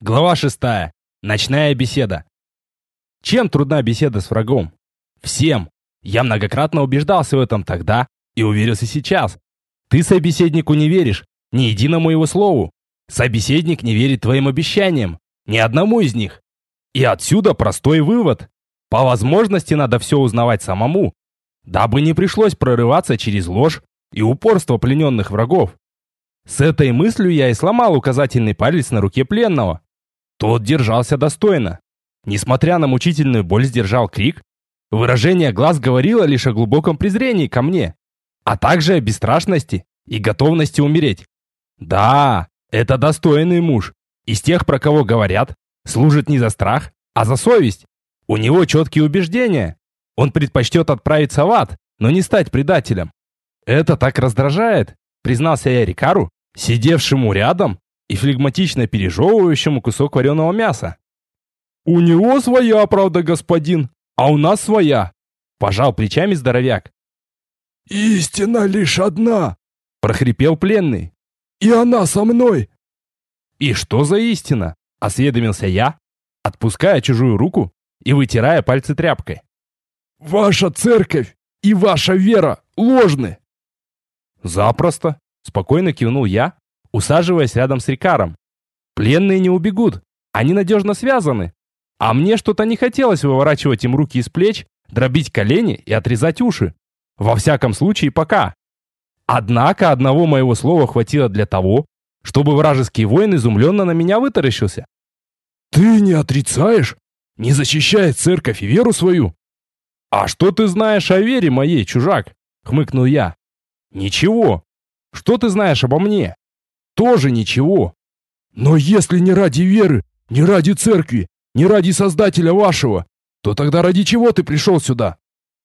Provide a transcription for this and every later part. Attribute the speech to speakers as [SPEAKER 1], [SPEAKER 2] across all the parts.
[SPEAKER 1] Глава 6. Ночная беседа. Чем трудна беседа с врагом? Всем. Я многократно убеждался в этом тогда и уверился сейчас. Ты собеседнику не веришь, ни единому его слову. Собеседник не верит твоим обещаниям, ни одному из них. И отсюда простой вывод. По возможности надо все узнавать самому, дабы не пришлось прорываться через ложь и упорство плененных врагов. С этой мыслью я и сломал указательный палец на руке пленного. Тот держался достойно. Несмотря на мучительную боль, сдержал крик. Выражение глаз говорило лишь о глубоком презрении ко мне, а также о бесстрашности и готовности умереть. Да, это достойный муж. Из тех, про кого говорят, служит не за страх, а за совесть. У него четкие убеждения. Он предпочтет отправиться в ад, но не стать предателем. Это так раздражает, признался я Рикару, сидевшему рядом и флегматично пережевывающему кусок вареного мяса. «У него своя правда, господин, а у нас своя», – пожал плечами здоровяк.
[SPEAKER 2] «Истина лишь одна»,
[SPEAKER 1] – прохрипел пленный.
[SPEAKER 2] «И она со мной».
[SPEAKER 1] «И что за истина?» – осведомился я, отпуская чужую руку и вытирая пальцы тряпкой.
[SPEAKER 2] «Ваша церковь и ваша вера ложны».
[SPEAKER 1] «Запросто», – спокойно кивнул я, усаживаясь рядом с Рикаром. «Пленные не убегут, они надежно связаны. А мне что-то не хотелось выворачивать им руки из плеч, дробить колени и отрезать уши. Во всяком случае, пока. Однако одного моего слова хватило для того, чтобы вражеский воин изумленно на меня вытаращился.
[SPEAKER 2] «Ты не отрицаешь? Не защищаешь церковь и веру свою?»
[SPEAKER 1] «А что ты знаешь о вере моей, чужак?» — хмыкнул я. «Ничего. Что ты знаешь обо мне?» «Тоже ничего».
[SPEAKER 2] «Но если не ради веры, не ради церкви, не ради Создателя вашего, то тогда ради чего ты пришел сюда?»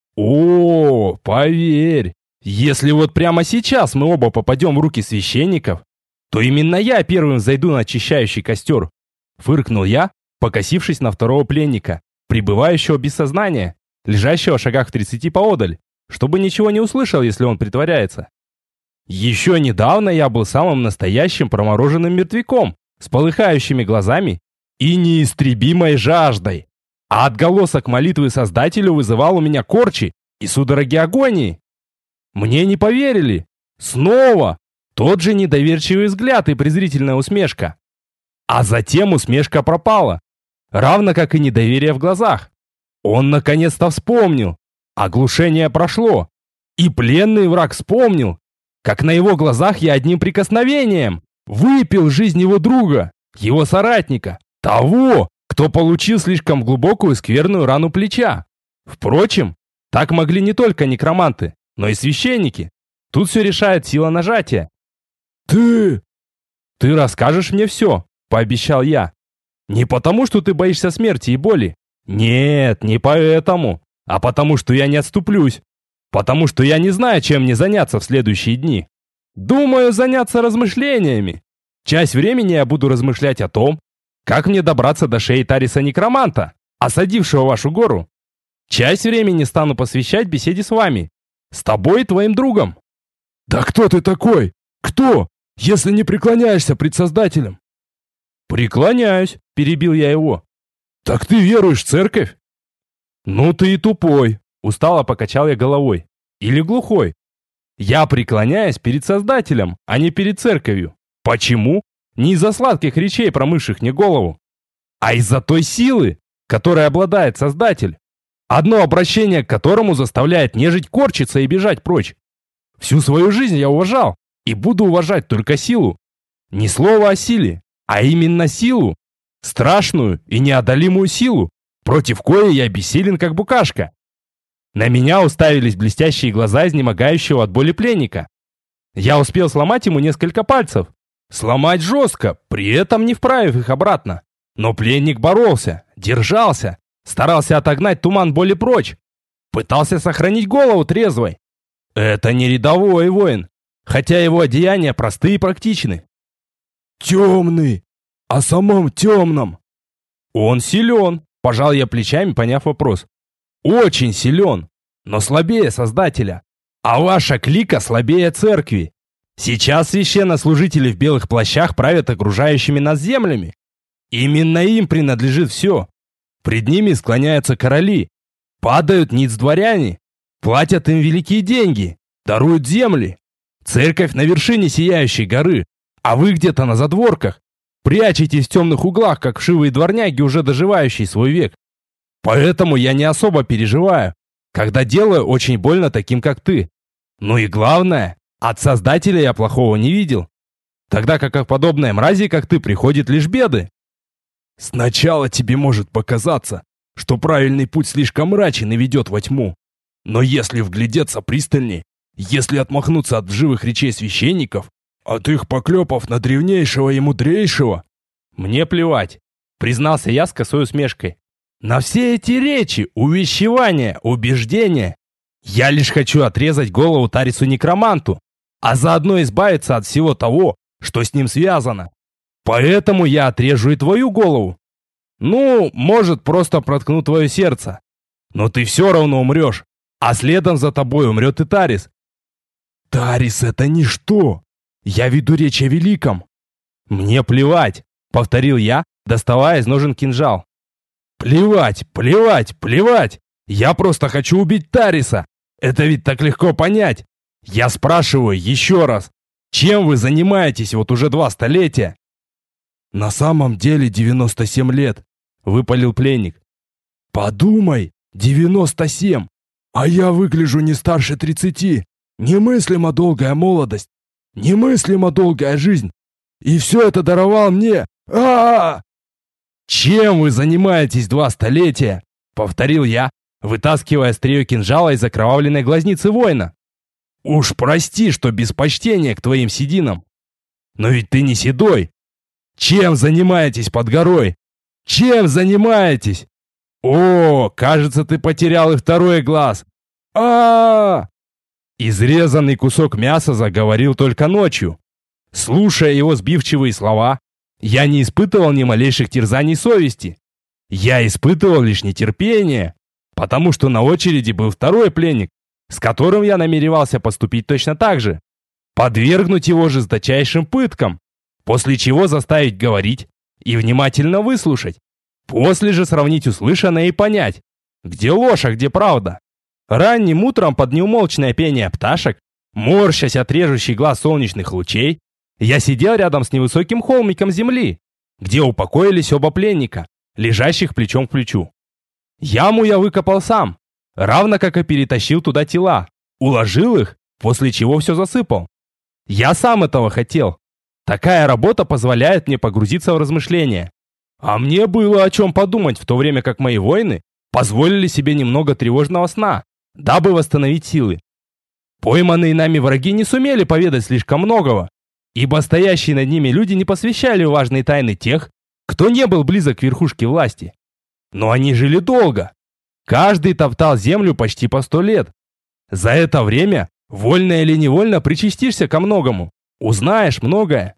[SPEAKER 1] «О, поверь, если вот прямо сейчас мы оба попадем в руки священников, то именно я первым зайду на очищающий костер», — фыркнул я, покосившись на второго пленника, пребывающего без сознания, лежащего в шагах в 30 поодаль, чтобы ничего не услышал, если он притворяется. Еще недавно я был самым настоящим промороженным мертвяком, с полыхающими глазами и неистребимой жаждой. А отголосок молитвы Создателю вызывал у меня корчи и судороги агонии. Мне не поверили. Снова тот же недоверчивый взгляд и презрительная усмешка. А затем усмешка пропала, равно как и недоверие в глазах. Он наконец-то вспомнил. Оглушение прошло. И пленный враг вспомнил, как на его глазах я одним прикосновением выпил жизнь его друга, его соратника, того, кто получил слишком глубокую скверную рану плеча. Впрочем, так могли не только некроманты, но и священники. Тут все решает сила нажатия.
[SPEAKER 2] «Ты
[SPEAKER 1] расскажешь мне все», — пообещал я. «Не потому, что ты боишься смерти и боли. Нет, не поэтому, а потому, что я не отступлюсь. Потому что я не знаю, чем мне заняться в следующие дни. Думаю, заняться размышлениями. Часть времени я буду размышлять о том, как мне добраться до шеи Тариса-некроманта, осадившего вашу гору. Часть времени стану посвящать беседе с вами, с тобой и твоим другом».
[SPEAKER 2] «Да кто ты такой? Кто, если не преклоняешься пред Создателем?»
[SPEAKER 1] «Преклоняюсь», — перебил я его.
[SPEAKER 2] «Так ты веруешь в церковь?»
[SPEAKER 1] «Ну ты и тупой», — устало покачал я головой. «Или глухой. Я преклоняюсь перед Создателем, а не перед церковью. Почему? Не из-за сладких речей, промывших мне голову, а из-за той силы, которой обладает Создатель, одно обращение к которому заставляет нежить корчиться и бежать прочь. Всю свою жизнь я уважал и буду уважать только силу. Не слово о силе, а именно силу. Страшную и неодолимую силу, против коей я бессилен, как букашка». На меня уставились блестящие глаза изнемогающего от боли пленника. Я успел сломать ему несколько пальцев. Сломать жестко, при этом не вправив их обратно. Но пленник боролся, держался, старался отогнать туман боли прочь. Пытался сохранить голову трезвой. Это не рядовой воин, хотя его одеяния простые и практичны.
[SPEAKER 2] «Темный! О самом темном!»
[SPEAKER 1] «Он силен», – пожал я плечами, поняв вопрос. «Очень силен, но слабее Создателя. А ваша клика слабее церкви. Сейчас священнослужители в белых плащах правят окружающими нас землями. Именно им принадлежит все. Пред ними склоняются короли, падают ниц-дворяне, платят им великие деньги, даруют земли. Церковь на вершине сияющей горы, а вы где-то на задворках, прячетесь в темных углах, как вшивые дворняги, уже доживающие свой век. Поэтому я не особо переживаю, когда делаю очень больно таким, как ты. Ну и главное, от Создателя я плохого не видел. Тогда как от подобной мрази, как ты, приходят лишь беды.
[SPEAKER 2] Сначала тебе может показаться, что правильный путь слишком мрачен и ведет во тьму. Но если вглядеться пристальней, если отмахнуться от лживых речей священников, от их поклепов на древнейшего и мудрейшего...
[SPEAKER 1] Мне плевать, признался я с косой усмешкой. На все эти речи, увещевания, убеждения. Я лишь хочу отрезать голову Тарису-некроманту, а заодно избавиться от всего того, что с ним связано. Поэтому я отрежу и твою голову. Ну, может, просто проткну твое сердце. Но ты все равно умрешь, а следом за тобой умрет и Тарис.
[SPEAKER 2] Тарис — это ничто. Я веду речь о великом.
[SPEAKER 1] Мне плевать, повторил я, доставая из ножен кинжал. Плевать, плевать, плевать. Я просто хочу убить Тариса. Это ведь так легко понять. Я спрашиваю еще раз. Чем вы занимаетесь вот уже 2 столетия?
[SPEAKER 2] На самом деле 97 лет, выпалил пленник. Подумай, 97. А я выгляжу не старше 30. Немыслимо долгая молодость. Немыслимо долгая жизнь. И все это даровал мне.
[SPEAKER 1] Чем вы занимаетесь 2 столетия? Повторил я, вытаскивая острие кинжала из окровавленной глазницы воина. Уж прости, что без почтения к твоим сединам. Но ведь ты не седой. Чем занимаетесь под горой? Чем занимаетесь? О, кажется, ты потерял и второй глаз. Изрезанный кусок мяса заговорил только ночью. Слушая его сбивчивые слова, я не испытывал ни малейших терзаний совести. Я испытывал лишь нетерпение, потому что на очереди был второй пленник, с которым я намеревался поступить точно так же. Подвергнуть его жесточайшим пыткам, после чего заставить говорить и внимательно выслушать. После же сравнить услышанное и понять, где ложь, а где правда. Ранним утром под неумолчное пение пташек, морщась от режущих глаз солнечных лучей, я сидел рядом с невысоким холмиком земли, где упокоились оба пленника, лежащих плечом к плечу. Яму я выкопал сам, равно как и перетащил туда тела, уложил их, после чего все засыпал. Я сам этого хотел. Такая работа позволяет мне погрузиться в размышления. А мне было о чем подумать, в то время как мои воины позволили себе немного тревожного сна, дабы восстановить силы. Пойманные нами враги не сумели поведать слишком многого, ибо стоящие над ними люди не посвящали важные тайны тех, кто не был близок к верхушке власти. Но они жили долго. Каждый топтал землю почти по 100 лет. За это время, вольно или невольно, причастишься ко многому, узнаешь многое.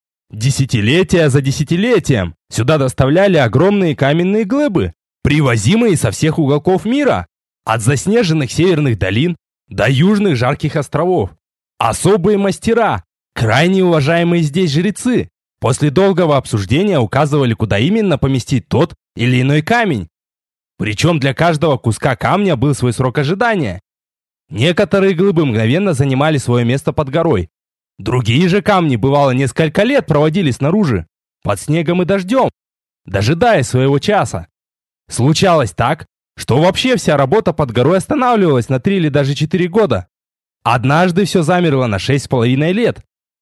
[SPEAKER 1] Десятилетия за десятилетием сюда доставляли огромные каменные глыбы, привозимые со всех уголков мира, от заснеженных северных долин до южных жарких островов. Особые мастера, крайне уважаемые здесь жрецы, после долгого обсуждения указывали, куда именно поместить тот или иной камень. Причем для каждого куска камня был свой срок ожидания. Некоторые глыбы мгновенно занимали свое место под горой. Другие же камни, бывало, несколько лет проводили снаружи, под снегом и дождем, дожидаясь своего часа. Случалось так, что вообще вся работа под горой останавливалась на 3 или даже 4 года. Однажды все замерло на 6,5 лет.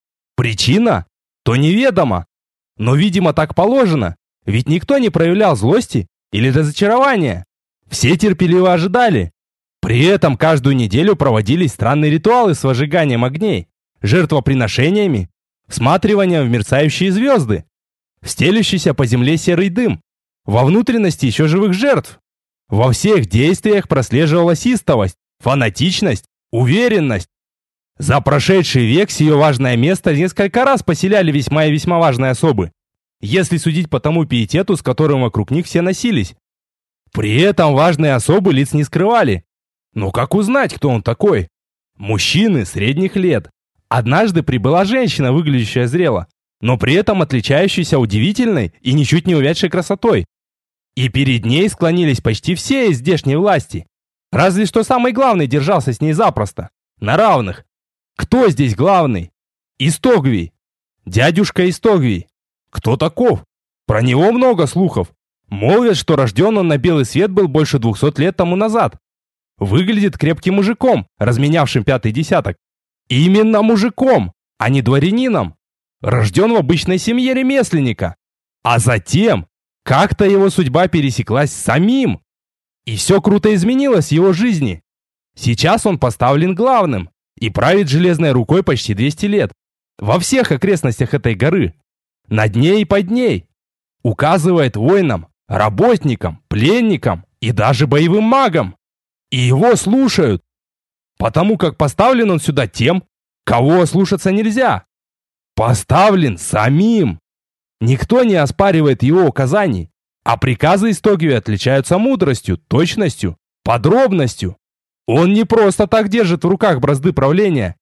[SPEAKER 1] Причина? То неведомо. Но, видимо, так положено, ведь никто не проявлял злости или разочарования. Все терпеливо ожидали. При этом каждую неделю проводились странные ритуалы с возжиганием огней, жертвоприношениями, всматриванием в мерцающие звезды, в стелющийся по земле серый дым, во внутренности еще живых жертв. Во всех действиях прослеживалась истовость, фанатичность, уверенность. За прошедший век сие важное место несколько раз поселяли весьма и весьма важные особы, если судить по тому пиетету, с которым вокруг них все носились. При этом важные особы лиц не скрывали. Но как узнать, кто он такой? Мужчины средних лет. Однажды прибыла женщина, выглядящая зрело. но при этом отличающейся удивительной и ничуть не увядшей красотой. И перед ней склонились почти все из здешней власти. Разве что самый главный держался с ней запросто, на равных. Кто здесь главный? Истогвий. Дядюшка Истогвий. Кто таков? Про него много слухов. Молвят, что рожден он на белый свет был больше 200 лет тому назад. Выглядит крепким мужиком, разменявшим 5-й десяток. Именно мужиком, а не дворянином. Рожден в обычной семье ремесленника. А затем как-то его судьба пересеклась с самим. И все круто изменилось в его жизни. Сейчас он поставлен главным и правит железной рукой почти 200 лет. Во всех окрестностях этой горы. Над ней и под ней. Указывает воинам, работникам, пленникам и даже боевым магам. И его слушают. Потому как поставлен он сюда тем, кого слушаться нельзя. Поставлен самим. Никто не оспаривает его указаний, а приказы Истогвия отличаются мудростью, точностью, подробностью. Он не просто так держит в руках бразды правления.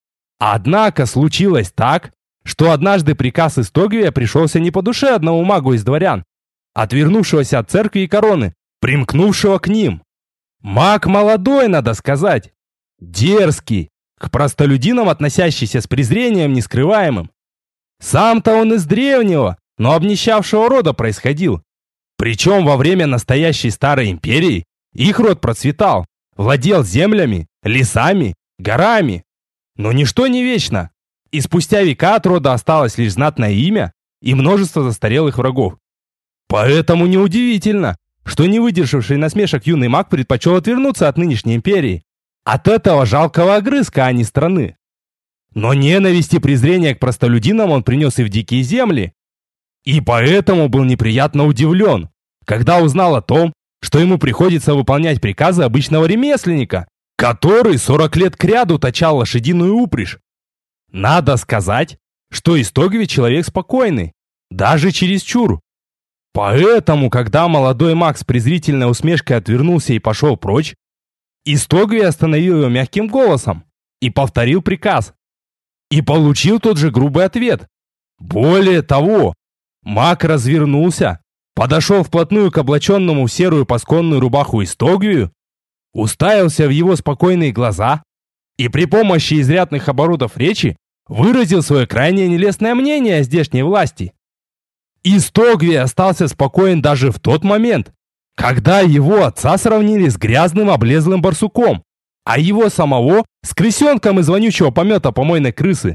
[SPEAKER 1] Однако случилось так, что однажды приказ Истогвия пришелся не по душе одному магу из дворян, отвернувшегося от церкви и короны, примкнувшего к ним. Маг молодой, надо сказать, дерзкий, к простолюдинам относящийся с презрением нескрываемым. Сам-то он из древнего, но обнищавшего рода происходил. Причем во время настоящей старой империи их род процветал, владел землями, лесами, горами. Но ничто не вечно, и спустя века от рода осталось лишь знатное имя и множество застарелых врагов. Поэтому неудивительно, что не выдержавший насмешек юный маг предпочел отвернуться от нынешней империи, от этого жалкого огрызка, а не страны. Но ненависть и презрение к простолюдинам он принес и в дикие земли. И поэтому был неприятно удивлен, когда узнал о том, что ему приходится выполнять приказы обычного ремесленника, который 40 лет кряду точал лошадиную упряжь. Надо сказать, что Истогвий человек спокойный, даже чересчур. Поэтому, когда молодой маг с презрительной усмешкой отвернулся и пошел прочь, Истогвий остановил его мягким голосом и повторил приказ. И получил тот же грубый ответ. Более того, маг развернулся, подошел вплотную к облаченному в серую пасконную рубаху Истогвию, уставился в его спокойные глаза и при помощи изрядных оборотов речи выразил свое крайне нелестное мнение о здешней власти. Истогвий остался спокоен даже в тот момент, когда его отца сравнили с грязным облезлым барсуком, а его самого с крысенком из вонючего помета помойной крысы.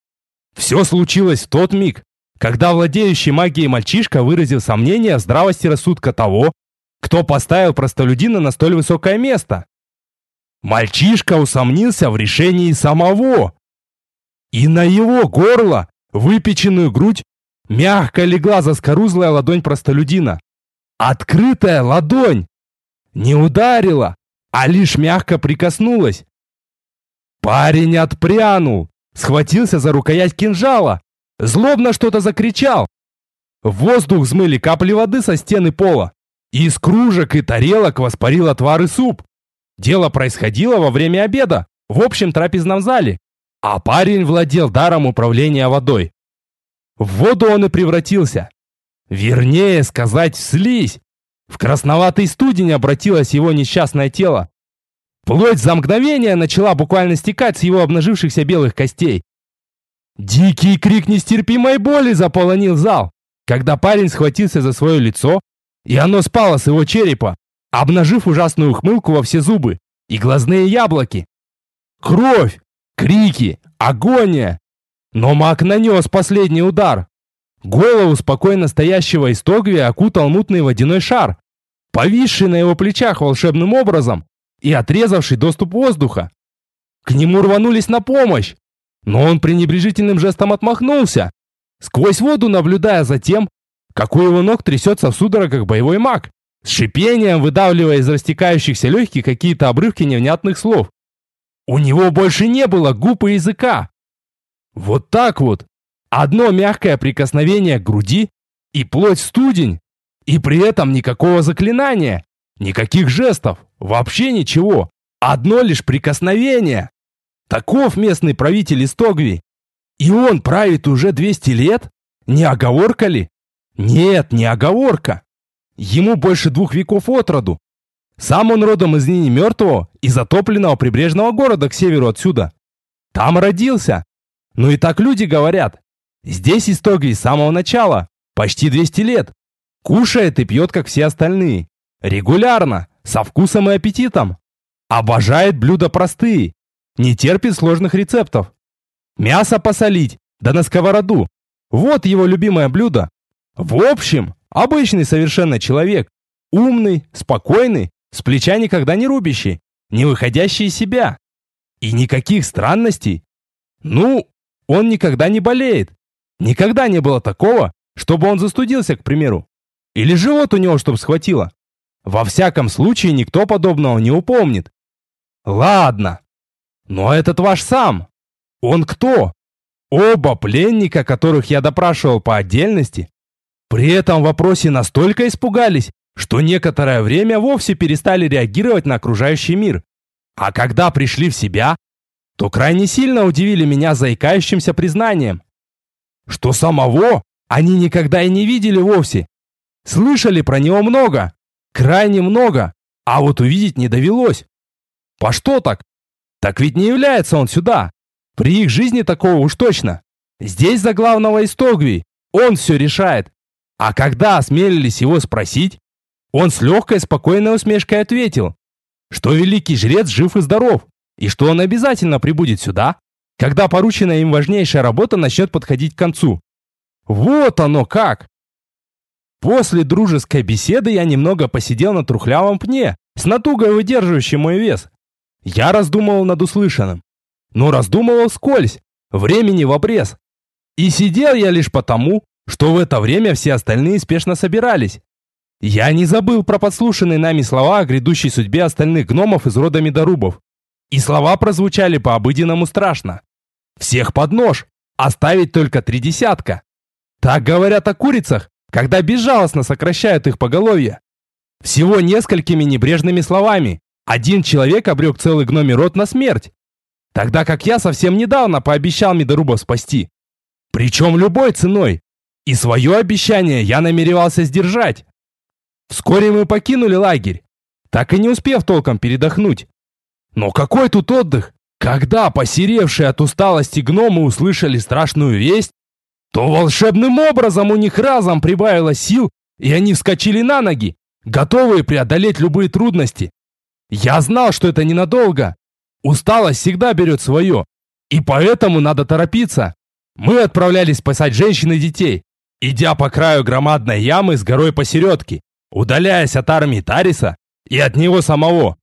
[SPEAKER 1] Все случилось в тот миг, когда владеющий магией мальчишка выразил сомнение в здравости рассудка того, кто поставил простолюдина на столь высокое место. Мальчишка усомнился в решении самого. И на его горло, выпеченную грудь, мягко легла заскорузлая ладонь простолюдина. Открытая ладонь! Не ударила, а лишь мягко прикоснулась. Парень отпрянул, схватился за рукоять кинжала, злобно что-то закричал. В воздух взмыли капли воды со стены пола. Из кружек и тарелок воспарил отвар и суп. Дело происходило во время обеда, в общем трапезном зале, а парень владел даром управления водой. В воду он и превратился. Вернее сказать, в слизь. В красноватый студень обратилось его несчастное тело. Плоть за мгновение начала буквально стекать с его обнажившихся белых костей. Дикий крик нестерпимой боли заполонил зал, когда парень схватился за свое лицо, и оно спало с его черепа, обнажив ужасную ухмылку во все зубы и глазные яблоки. Кровь, крики, агония. Но маг нанес последний удар. Голову спокойно стоящего Истогвия окутал мутный водяной шар, повисший на его плечах волшебным образом и отрезавший доступ воздуха. К нему рванулись на помощь, но он пренебрежительным жестом отмахнулся, сквозь воду наблюдая за тем, как у его ног трясется в судорогах боевой маг, с шипением выдавливая из растекающихся легких какие-то обрывки невнятных слов. У него больше не было губ и языка. Вот так вот. Одно мягкое прикосновение к груди, и плоть студень, и при этом никакого заклинания, никаких жестов, вообще ничего. Одно лишь прикосновение. Таков местный правитель Истогвий. И он правит уже 200 лет? Не оговорка ли? Нет, не оговорка. Ему больше 2 веков от роду. Сам он родом из ныне мертвого и затопленного прибрежного города к северу отсюда. Там родился. Ну и так люди говорят. Здесь Истогвий с самого начала, почти 200 лет. Кушает и пьет, как все остальные. Регулярно, со вкусом и аппетитом. Обожает блюда простые. Не терпит сложных рецептов. Мясо посолить, да на сковороду. Вот его любимое блюдо. В общем, обычный совершенно человек. Умный, спокойный, с плеча никогда не рубящий, не выходящий из себя. И никаких странностей. Ну, он никогда не болеет. Никогда не было такого, чтобы он застудился, к примеру. Или живот у него, чтоб схватило. Во всяком случае, никто подобного не упомнит. Ладно. Но этот ваш сам. Он кто? Оба пленника, которых я допрашивал по отдельности, при этом вопросе настолько испугались, что некоторое время вовсе перестали реагировать на окружающий мир. А когда пришли в себя, то крайне сильно удивили меня заикающимся признанием, что самого они никогда и не видели вовсе. Слышали про него много, крайне много, а вот увидеть не довелось. По что так? Так ведь не является он сюда. При их жизни такого уж точно. Здесь за главного Истогвий, он все решает. А когда осмелились его спросить, он с легкой спокойной усмешкой ответил, что великий жрец жив и здоров, и что он обязательно прибудет сюда, когда порученная им важнейшая работа начнет подходить к концу. Вот оно как! После дружеской беседы я немного посидел на трухлявом пне, с натугой выдерживающим мой вес. Я раздумывал над услышанным, но раздумывал вскользь, времени в обрез. И сидел я лишь потому, что в это время все остальные спешно собирались. Я не забыл про подслушанные нами слова о грядущей судьбе остальных гномов из рода Медорубов. И слова прозвучали по-обыденному страшно. Всех под нож, оставить только 3 десятка. Так говорят о курицах, когда безжалостно сокращают их поголовье. Всего несколькими небрежными словами один человек обрек целый гномий род на смерть. Тогда как я совсем недавно пообещал Медорубов спасти. Причем любой ценой. И свое обещание я намеревался сдержать. Вскоре мы покинули лагерь, так и не успев толком передохнуть. Но какой тут отдых? Когда посеревшие от усталости гномы услышали страшную весть, то волшебным образом у них разом прибавилось сил, и они вскочили на ноги, готовые преодолеть любые трудности. Я знал, что это ненадолго. Усталость всегда берет свое, и поэтому надо торопиться. Мы отправлялись спасать женщин и детей, идя по краю громадной ямы с горой посередке, удаляясь от армии Тариса и от него самого.